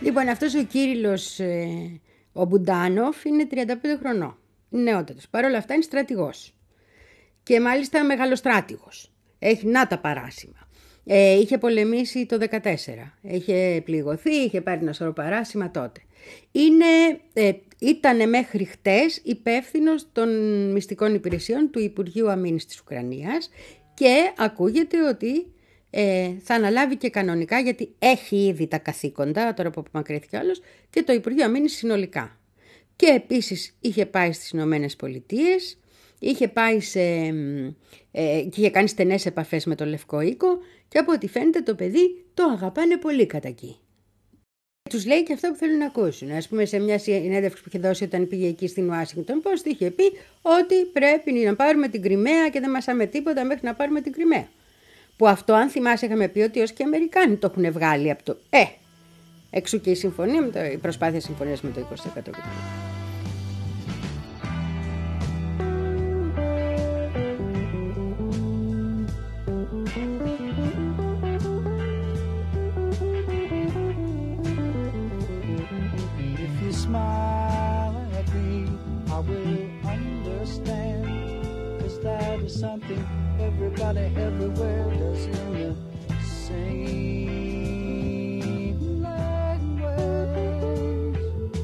Λοιπόν, αυτός ο Κύριλλος, ε, ο Μπουντάνοφ, είναι τριάντα πέντε χρονών. Είναι νεότατος. Παρ' όλα αυτά είναι στρατηγός. Και μάλιστα μεγαλοστράτηγος. Έχει να τα παράσημα. Ε, είχε πολεμήσει το δεκατέσσερα. Είχε πληγωθεί, είχε πάρει ένα σωρό παράσημα τότε. Είναι, ε, ήτανε μέχρι χτες υπεύθυνος των μυστικών υπηρεσιών του Υπουργείου Αμήνης της Ουκρανίας και ακούγεται ότι ε, θα αναλάβει και κανονικά, γιατί έχει ήδη τα καθήκοντα, τώρα που απομακρύνθηκε άλλος, και το Υπουργείο Αμήνης συνολικά. Και επίσης είχε πάει στις Ηνωμένες Πολιτείες, είχε πάει σε, ε, και είχε κάνει στενές επαφές με τον Λευκό Οίκο και από ό,τι φαίνεται το παιδί το αγαπάνε πολύ κατά εκεί. Τους λέει και αυτά που θέλουν να ακούσουν. Ας πούμε, σε μια συνέντευξη που είχε δώσει όταν πήγε εκεί στην Ουάσιγκτον Post, είχε πει ότι πρέπει να πάρουμε την Κριμαία και δεν μασάμε τίποτα μέχρι να πάρουμε την Κριμαία. Που αυτό, αν θυμάσαι, είχαμε πει ότι ως και οι Αμερικάνοι το έχουν βγάλει από το. Ε! Εξού και η, συμφωνία με το, η προσπάθεια συμφωνίας με το είκοσι τοις εκατό. Smile at me, I will understand, 'cause that is something everybody everywhere does in the same language.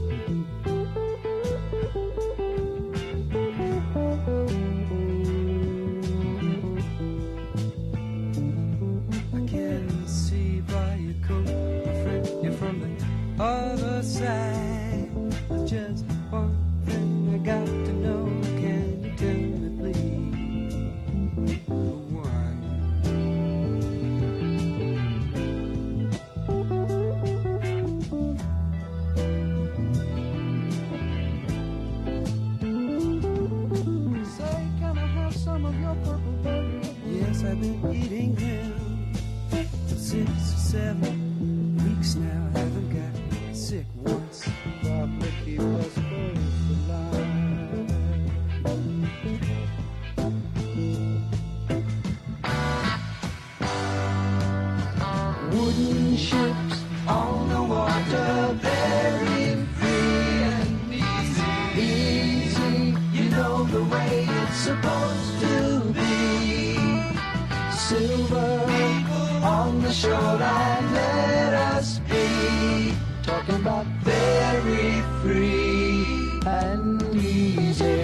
I can see by your coat, my friend, you're from the other side. Just one thing I got to know. Can you tell me, please? One. Say, can I have some of your purple berry? Yes, I've been eating them for six or seven weeks now. I haven't got sick once. Probably keep us both alive. Wooden ships on the water, very free and easy. Easy, you know the way it's supposed to be. Silver on the shoreline, let us be. Talking about very free and easy.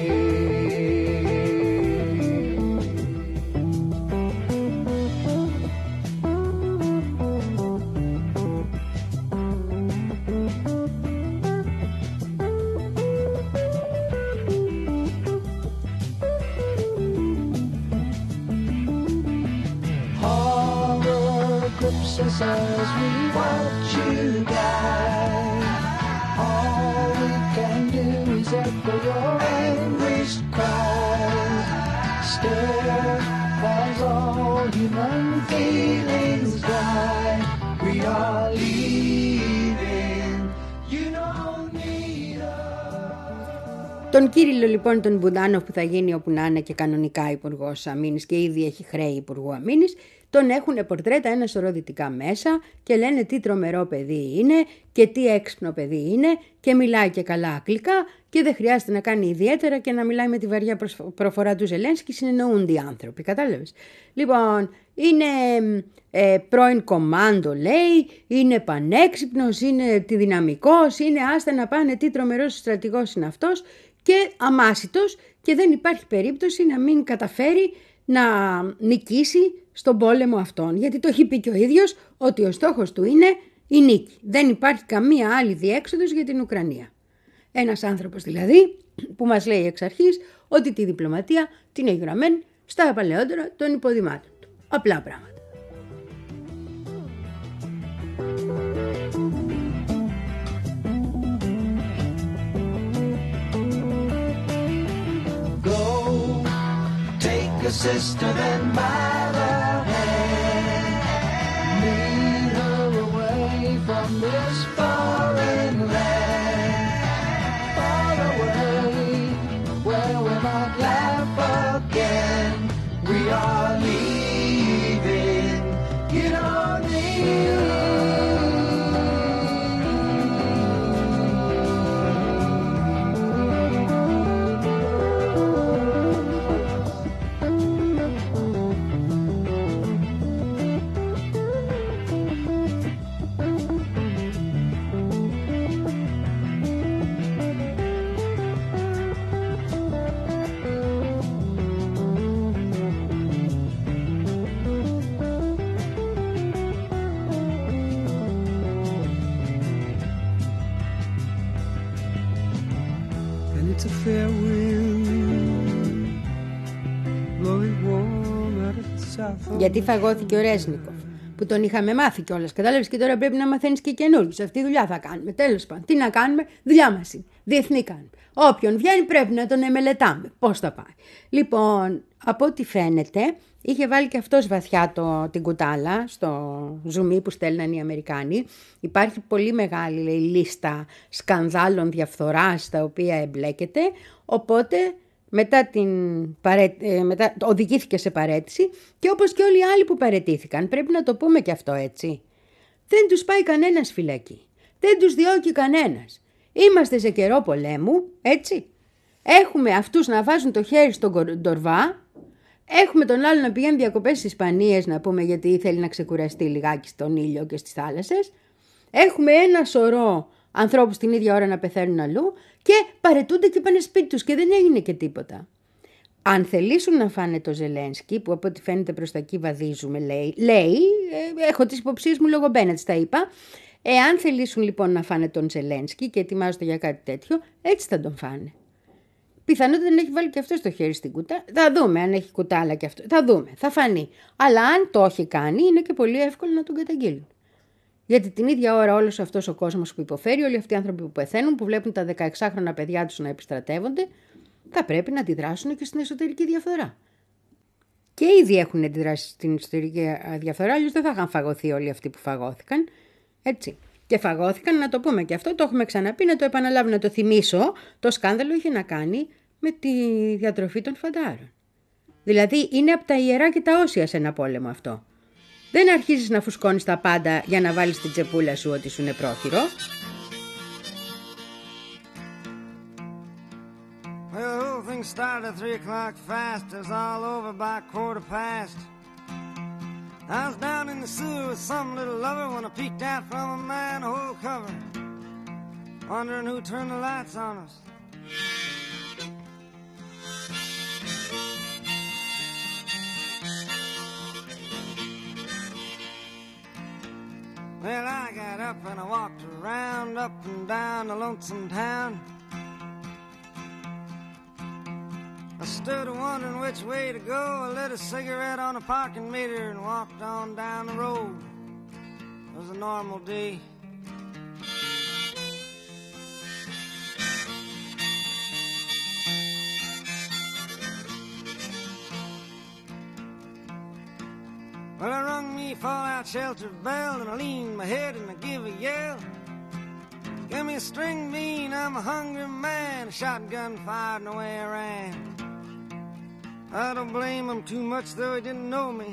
Horror grips us as we watch you die. All we can do is echo your anguished cries. Stare as all human feelings die. We are leaving. You don't need us. Τον Κύριλλο λοιπόν τον Μπουντάνοφ, που θα γίνει όπου να είναι και κανονικά υπουργός Αμήνης και ήδη έχει χρέη υπουργού Αμήνης, τον έχουν πορτρέτα ένα σωρό δυτικά μέσα και λένε τι τρομερό παιδί είναι και τι έξυπνο παιδί είναι και μιλάει και καλά αγγλικά και δεν χρειάζεται να κάνει ιδιαίτερα και να μιλάει με τη βαριά προφορά του Ζελένσκι, συνεννοούνται οι άνθρωποι, κατάλαβες. Λοιπόν, είναι ε, πρώην κομμάντο λέει, είναι πανέξυπνος, είναι τη δυναμικός, είναι άστα να πάνε τι τρομερός στρατηγός είναι αυτός και αμάσιτος και δεν υπάρχει περίπτωση να μην καταφέρει να νικήσει στον πόλεμο αυτόν, γιατί το έχει πει και ο ίδιος ότι ο στόχος του είναι η νίκη. Δεν υπάρχει καμία άλλη διέξοδος για την Ουκρανία. Ένας άνθρωπος δηλαδή που μας λέει εξ αρχής ότι τη διπλωματία την έχει γραμμένη στα παλαιότερα των υποδημάτων του. Απλά πράγματα. Your sister then by the hand, lead her away from this foreign land, far away where we might laugh again. We are leaving. You don't need Γιατί φαγώθηκε ο Ρέσνικοφ, που τον είχαμε μάθει κιόλας. Κατάλαβες, και τώρα πρέπει να μαθαίνεις και καινούργιους. Αυτή τη δουλειά θα κάνουμε. Τέλος πάντων, τι να κάνουμε, δουλειά μας είναι. Διεθνή κάνουμε. Όποιον βγαίνει πρέπει να τον εμελετάμε. Πώς θα πάει. Λοιπόν, από ό,τι φαίνεται, είχε βάλει και αυτός βαθιά το, την κουτάλα στο ζουμί που στέλναν οι Αμερικάνοι. Υπάρχει πολύ μεγάλη, λέει, λίστα σκανδάλων διαφθοράς στα οποία εμπλέκεται. Οπότε μετά την παρέ... μετά... οδηγήθηκε σε παρέτηση, και όπως και όλοι οι άλλοι που παρετήθηκαν. Πρέπει να το πούμε και αυτό, έτσι. Δεν τους πάει κανένας φυλακή. Δεν τους διώκει κανένας. Είμαστε σε καιρό πολέμου, έτσι. Έχουμε αυτούς να βάζουν το χέρι στον ντορβά. Έχουμε τον άλλο να πηγαίνει διακοπές στις Ισπανίες, να πούμε, γιατί θέλει να ξεκουραστεί λιγάκι στον ήλιο και στις θάλασσες. Έχουμε ένα σωρό ανθρώπους την ίδια ώρα να πεθαίνουν αλλού και παρετούνται και πάνε σπίτι τους και δεν έγινε και τίποτα. Αν θελήσουν να φάνε το Ζελένσκι, που από ό,τι φαίνεται προς τα εκεί βαδίζουμε, λέει, λέει ε, έχω τις υποψίες μου λόγω Μπένετς, τα είπα. Εάν θελήσουν λοιπόν να φάνε τον Ζελένσκι και ετοιμάζονται για κάτι τέτοιο, έτσι θα τον φάνε. Πιθανότατα να έχει βάλει και αυτό το χέρι στην κουτάλα. Θα δούμε αν έχει κουτάλα και αυτό. Θα δούμε, θα φανεί. Αλλά αν το έχει κάνει, είναι και πολύ εύκολο να τον καταγγείλουν. Γιατί την ίδια ώρα όλος αυτός ο κόσμος που υποφέρει, όλοι αυτοί οι άνθρωποι που πεθαίνουν, που βλέπουν τα δεκαεξάχρονα παιδιά τους να επιστρατεύονται, θα πρέπει να αντιδράσουν και στην εσωτερική διαφθορά. Και ήδη έχουν αντιδράσει στην εσωτερική διαφθορά, αλλιώς δεν θα είχαν φαγωθεί όλοι αυτοί που φαγώθηκαν. Έτσι. Και φαγώθηκαν, να το πούμε και αυτό, το έχουμε ξαναπεί, να το επαναλάβω, να το θυμίσω. Το σκάνδαλο είχε να κάνει με τη διατροφή των φαντάρων. Δηλαδή είναι από τα ιερά και τα όσια σε ένα πόλεμο αυτό. Δεν αρχίζεις να φουσκώνεις τα πάντα για να βάλεις την τσεπούλα σου ότι σου είναι πρόχειρο. Well, the whole thing started at three o'clock fast. It was all over by quarter past. I was down in the sewer with some little lover when I peeked out from a manhole cover, wondering who turned the lights on us. Well, I got up and I walked around, up and down the lonesome town. I stood wondering which way to go. I lit a cigarette on a parking meter and walked on down the road. It was a normal day. Well, I rung me fallout shelter bell and I leaned my head and I give a yell. Give me a string bean, I'm a hungry man. A shotgun fired and away I ran. I don't blame him too much, though he didn't know me.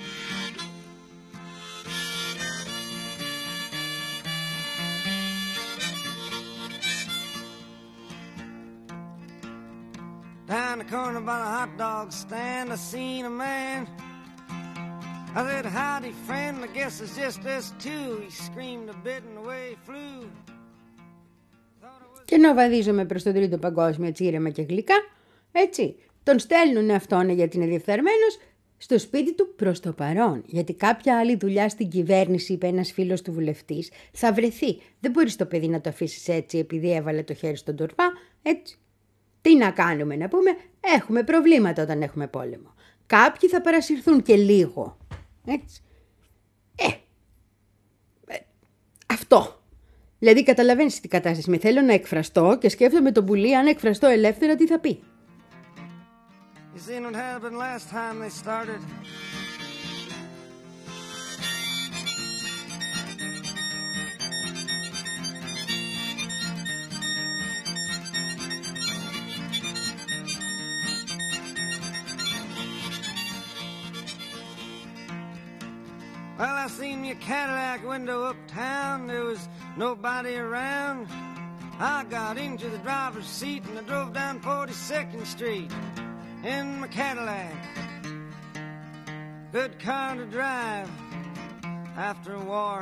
Down the corner by the hot dog stand, I seen a man. I said, howdy friend, I guess it's just us two. He screamed a bit and away he flew. Και να βαδίζουμε προς τον Τρίτο Παγκόσμιο τσίρεμα και γλυκά, έτσι. Τον στέλνουν αυτόν γιατί είναι διεφθαρμένος στο σπίτι του προς το παρόν. Γιατί κάποια άλλη δουλειά στην κυβέρνηση, είπε ένας φίλος του βουλευτής, θα βρεθεί. Δεν μπορείς το παιδί να το αφήσεις έτσι επειδή έβαλε το χέρι στον τορβά, έτσι. Τι να κάνουμε, να πούμε, έχουμε προβλήματα όταν έχουμε πόλεμο. Κάποιοι θα παρασυρθούν και λίγο. Έτσι. Ε, ε αυτό. Δηλαδή καταλαβαίνεις την κατάσταση. Με θέλω να εκφραστώ και σκέφτομαι τον πουλί, αν εκφραστώ ελεύθερα, τι θα πει. You seen what happened last time they started? Well, I seen me a Cadillac window uptown. There was nobody around. I got into the driver's seat and I drove down forty-second Street. In my Cadillac, good car to drive after a war.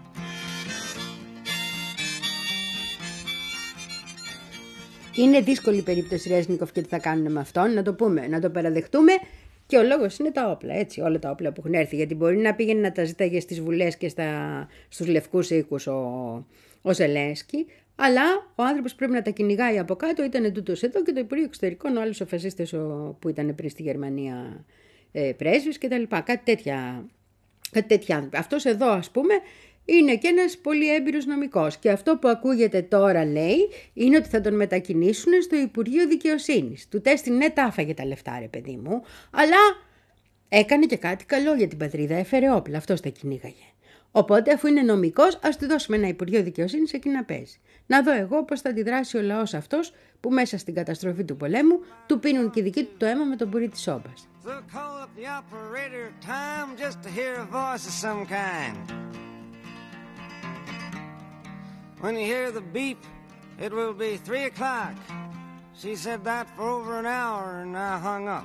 Είναι δύσκολη περίπτωση Ρέσνικοφ και τι θα κάνουν με αυτόν, να το πούμε, να το παραδεχτούμε. Και ο λόγος είναι τα όπλα, έτσι, όλα τα όπλα που έχουν έρθει. Γιατί μπορεί να πήγαινε να τα ζητάγε στις βουλές και στα, στους λευκούς οίκους ο, ο Ζελένσκι, αλλά ο άνθρωπος πρέπει να τα κυνηγάει από κάτω, ήταν τούτος εδώ και το Υπουργείο Εξωτερικών, ο άλλος ο φασίστας που ήταν πριν στη Γερμανία ε, πρέσβης κτλ. Κάτι τέτοια, κάτι τέτοια. Αυτός εδώ, ας πούμε, είναι και ένας πολύ έμπειρος νομικός. Και αυτό που ακούγεται τώρα, λέει, είναι ότι θα τον μετακινήσουν στο Υπουργείο Δικαιοσύνης. Του τέστην, ναι, τα άφαγε τα λεφτά, ρε παιδί μου, αλλά έκανε και κάτι καλό για την πατρίδα. Έφερε όπλα, αυτός τα κυνήγαγε. Οπότε, αφού είναι νομικός, ας του δώσουμε ένα Υπουργείο Δικαιοσύνης εκεί να παίζει. Να δω εγώ πώς θα αντιδράσει ο λαός αυτός που μέσα στην καταστροφή του πολέμου του πίνουν και δική του το αίμα με τον πουρί της σόμπας. So call up the operator time just to hear a voice of some kind. When you hear the beep, it will be three o'clock. She said that for over an hour and I hung up.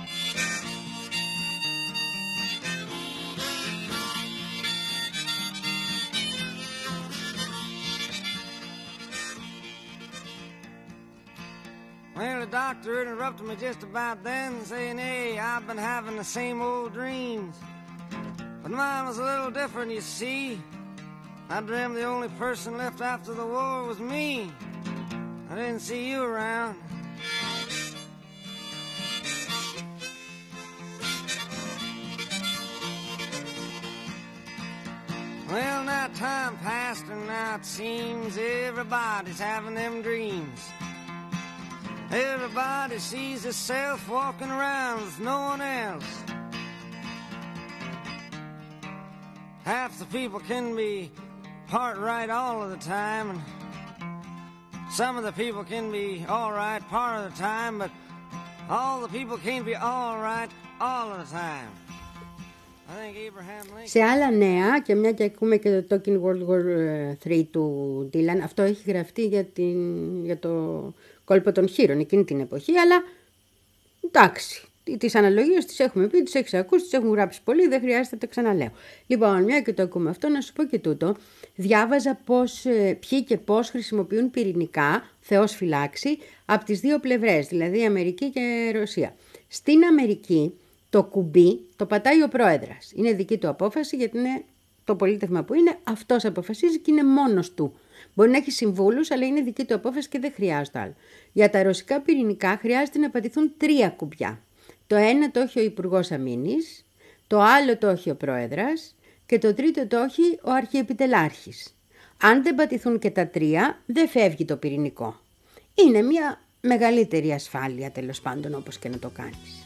Well, the doctor interrupted me just about then, saying, hey, I've been having the same old dreams. But mine was a little different, you see. I dreamed the only person left after the war was me. I didn't see you around. Well, now time passed and now it seems everybody's having them dreams. Everybody sees herself walking around with no one else. Half the people can be part right all of the time, and some of the people can be all right part of the time, but all the people can't be all right all of the time. I think Abraham Lincoln... Σε άλλα νέα, και μια και ακούμε και το Talking World War τρία του Dylan, αυτό έχει γραφτεί για, την, για το κόλπο των χείρων εκείνη την εποχή, αλλά εντάξει. Τις αναλογίες τις έχουμε πει, τις έχεις ακούσει, τις έχουν γράψει πολύ, δεν χρειάζεται να το ξαναλέω. Λοιπόν, μια και το ακούμε αυτό, να σου πω και τούτο. Διάβαζα πώς, ποιοι και πώς χρησιμοποιούν πυρηνικά, Θεός φυλάξει, από τις δύο πλευρές, δηλαδή Αμερική και Ρωσία. Στην Αμερική το κουμπί το πατάει ο πρόεδρας. Είναι δική του απόφαση, γιατί είναι το πολίτευμα που είναι, αυτός αποφασίζει και είναι μόνος του. Μπορεί να έχει συμβούλους, αλλά είναι δική του απόφαση και δεν χρειάζεται άλλο. Για τα ρωσικά πυρηνικά χρειάζεται να πατηθούν τρία κουμπιά. Το ένα το έχει ο Υπουργός Αμήνης, το άλλο το έχει ο Πρόεδρας και το τρίτο το έχει ο Αρχιεπιτελάρχης. Αν δεν πατηθούν και τα τρία, δεν φεύγει το πυρηνικό. Είναι μια μεγαλύτερη ασφάλεια, τέλος πάντων, όπως και να το κάνεις.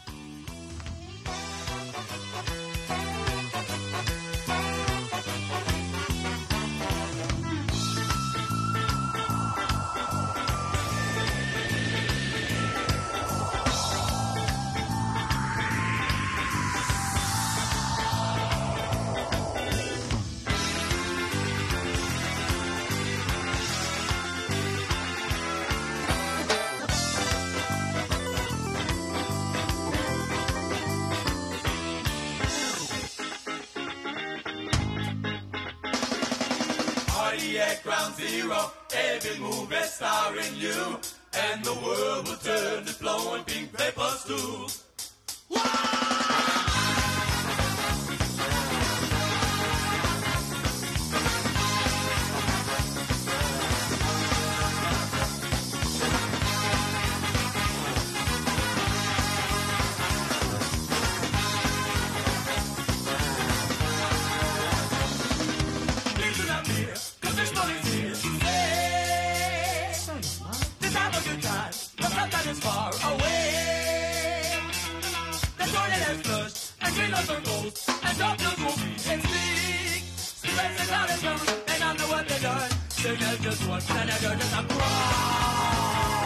At ground zero, every move is starring you, and the world will turn to flowing pink paper stools. Far away, the toilet has flushed, and clean up the ghost, and doctors will be and speak. Stress is out of town, and I know what they're done. Signal just once, and I don't just a cry.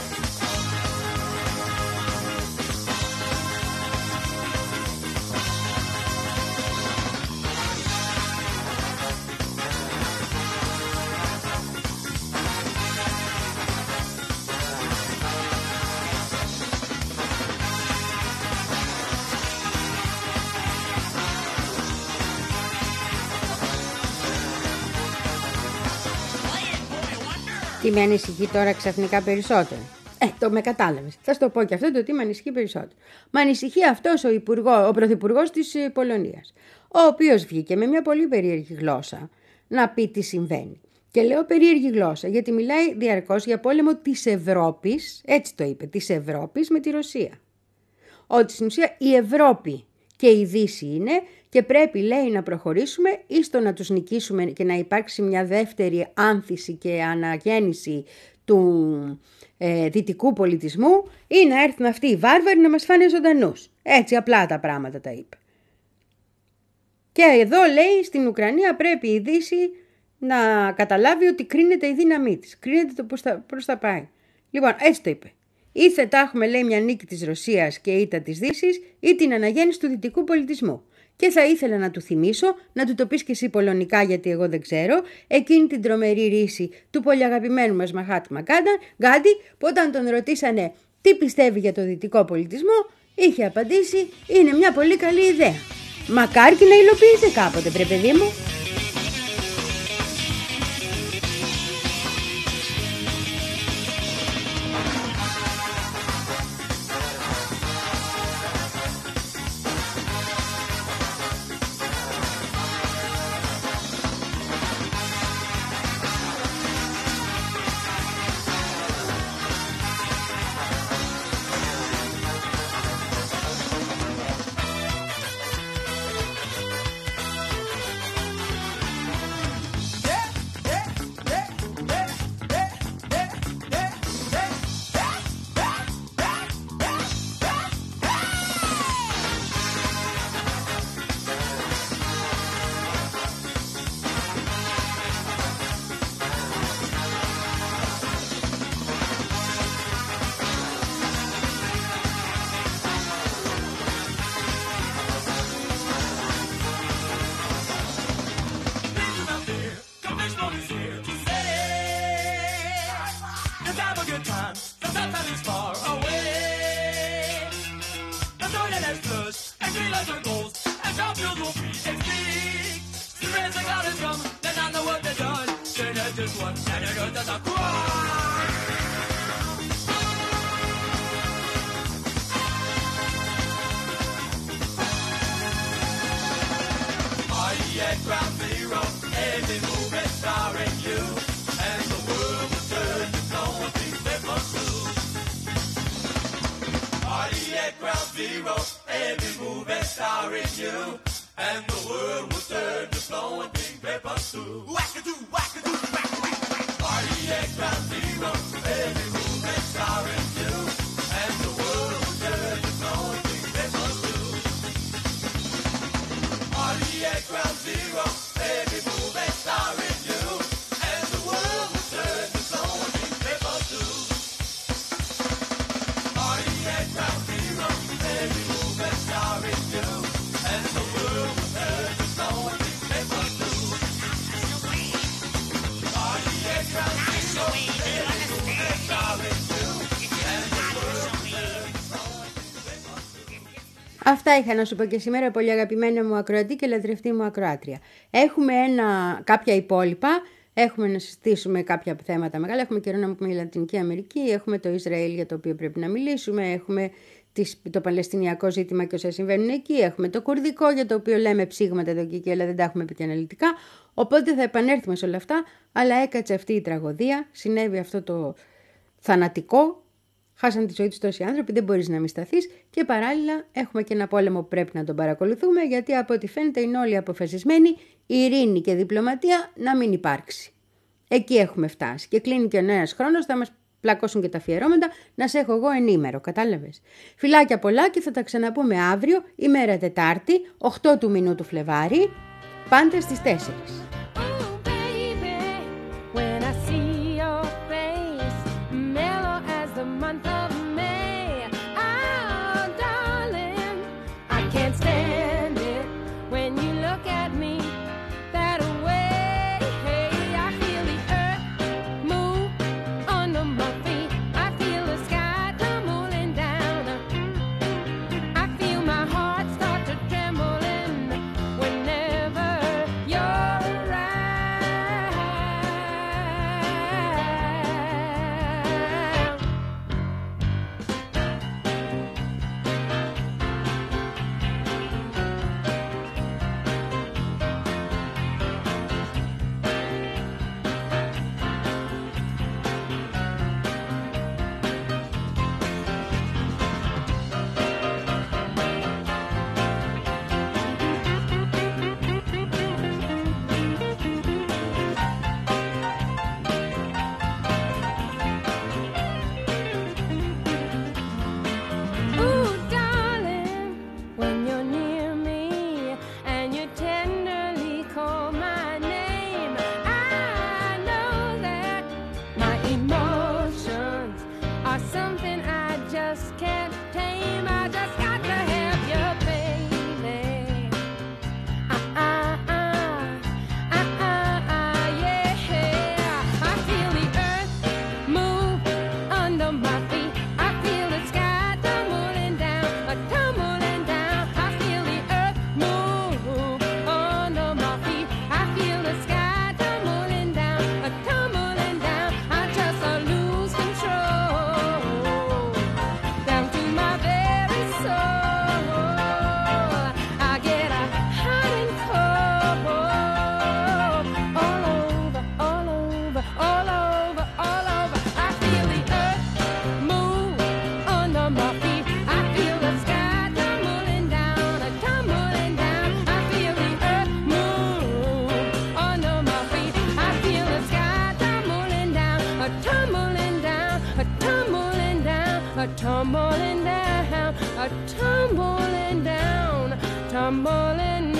Τι με ανησυχεί τώρα ξαφνικά περισσότερο? Ε, το με κατάλαβες. Θα σου το πω και αυτό, το τι με ανησυχεί περισσότερο. Με ανησυχεί αυτός ο, υπουργό, ο πρωθυπουργός της Πολωνίας, ο οποίος βγήκε με μια πολύ περίεργη γλώσσα να πει τι συμβαίνει. Και λέω περίεργη γλώσσα, γιατί μιλάει διαρκώς για πόλεμο της Ευρώπης, έτσι το είπε, της Ευρώπης με τη Ρωσία. ότι στην ουσία η Ευρώπη και η Δύση είναι και πρέπει, λέει, να προχωρήσουμε ή στο να τους νικήσουμε και να υπάρξει μια δεύτερη άνθηση και αναγέννηση του ε, δυτικού πολιτισμού ή να έρθουν αυτοί οι βάρβαροι να μας φάνε ζωντανούς. Έτσι απλά τα πράγματα τα είπε. Και εδώ, λέει, στην Ουκρανία πρέπει η Δύση να καταλάβει ότι κρίνεται η δύναμή της. Κρίνεται το πώς θα, πώς θα πάει. Λοιπόν, έτσι το είπε. Ή θα τα έχουμε, λέει, μια νίκη της Ρωσίας και ήττα της Δύσης ή την αναγέννηση του δυτικού πολιτισμού. Και θα ήθελα να του θυμίσω, να του το πεις και εσύ πολωνικά γιατί εγώ δεν ξέρω, εκείνη την τρομερή ρίση του πολύ αγαπημένου μας Μαχάτμα Γκάντι, που όταν τον ρωτήσανε τι πιστεύει για το δυτικό πολιτισμό, είχε απαντήσει είναι μια πολύ καλή ιδέα. Μακάρι και να υλοποιείται κάποτε, βρε παιδί μου. Αυτά είχα να σου πω και σήμερα, πολύ αγαπημένα μου ακροατή και λατρευτή μου ακροάτρια. Έχουμε ένα, κάποια υπόλοιπα, έχουμε να συζητήσουμε κάποια θέματα μεγάλα, έχουμε καιρό να πούμε η Λατινική Αμερική, έχουμε το Ισραήλ για το οποίο πρέπει να μιλήσουμε, έχουμε το Παλαιστινιακό ζήτημα και όσα συμβαίνουν εκεί, έχουμε το Κουρδικό για το οποίο λέμε ψήγματα εδώ και εκεί, αλλά δεν τα έχουμε πει και αναλυτικά, οπότε θα επανέλθουμε σε όλα αυτά, αλλά έκατσε αυτή η τραγωδία, συνέβη αυτό το θανατικό. Χάσαν τη ζωή τους τόσοι άνθρωποι, δεν μπορείς να μη σταθείς και παράλληλα έχουμε και ένα πόλεμο που πρέπει να τον παρακολουθούμε γιατί από ό,τι φαίνεται είναι όλοι αποφασισμένοι η ειρήνη και διπλωματία να μην υπάρξει. Εκεί έχουμε φτάσει και κλείνει και ο νέος χρόνος, θα μας πλακώσουν και τα αφιερώματα, να σε έχω εγώ ενήμερο, κατάλαβες. Φιλάκια πολλά και θα τα ξαναπούμε αύριο, ημέρα Τετάρτη, οκτώ του μηνού του Φλεβάρι, πάντα στις τέσσερις. Whenever you're around. tumbling down, a tumbling down, tumbling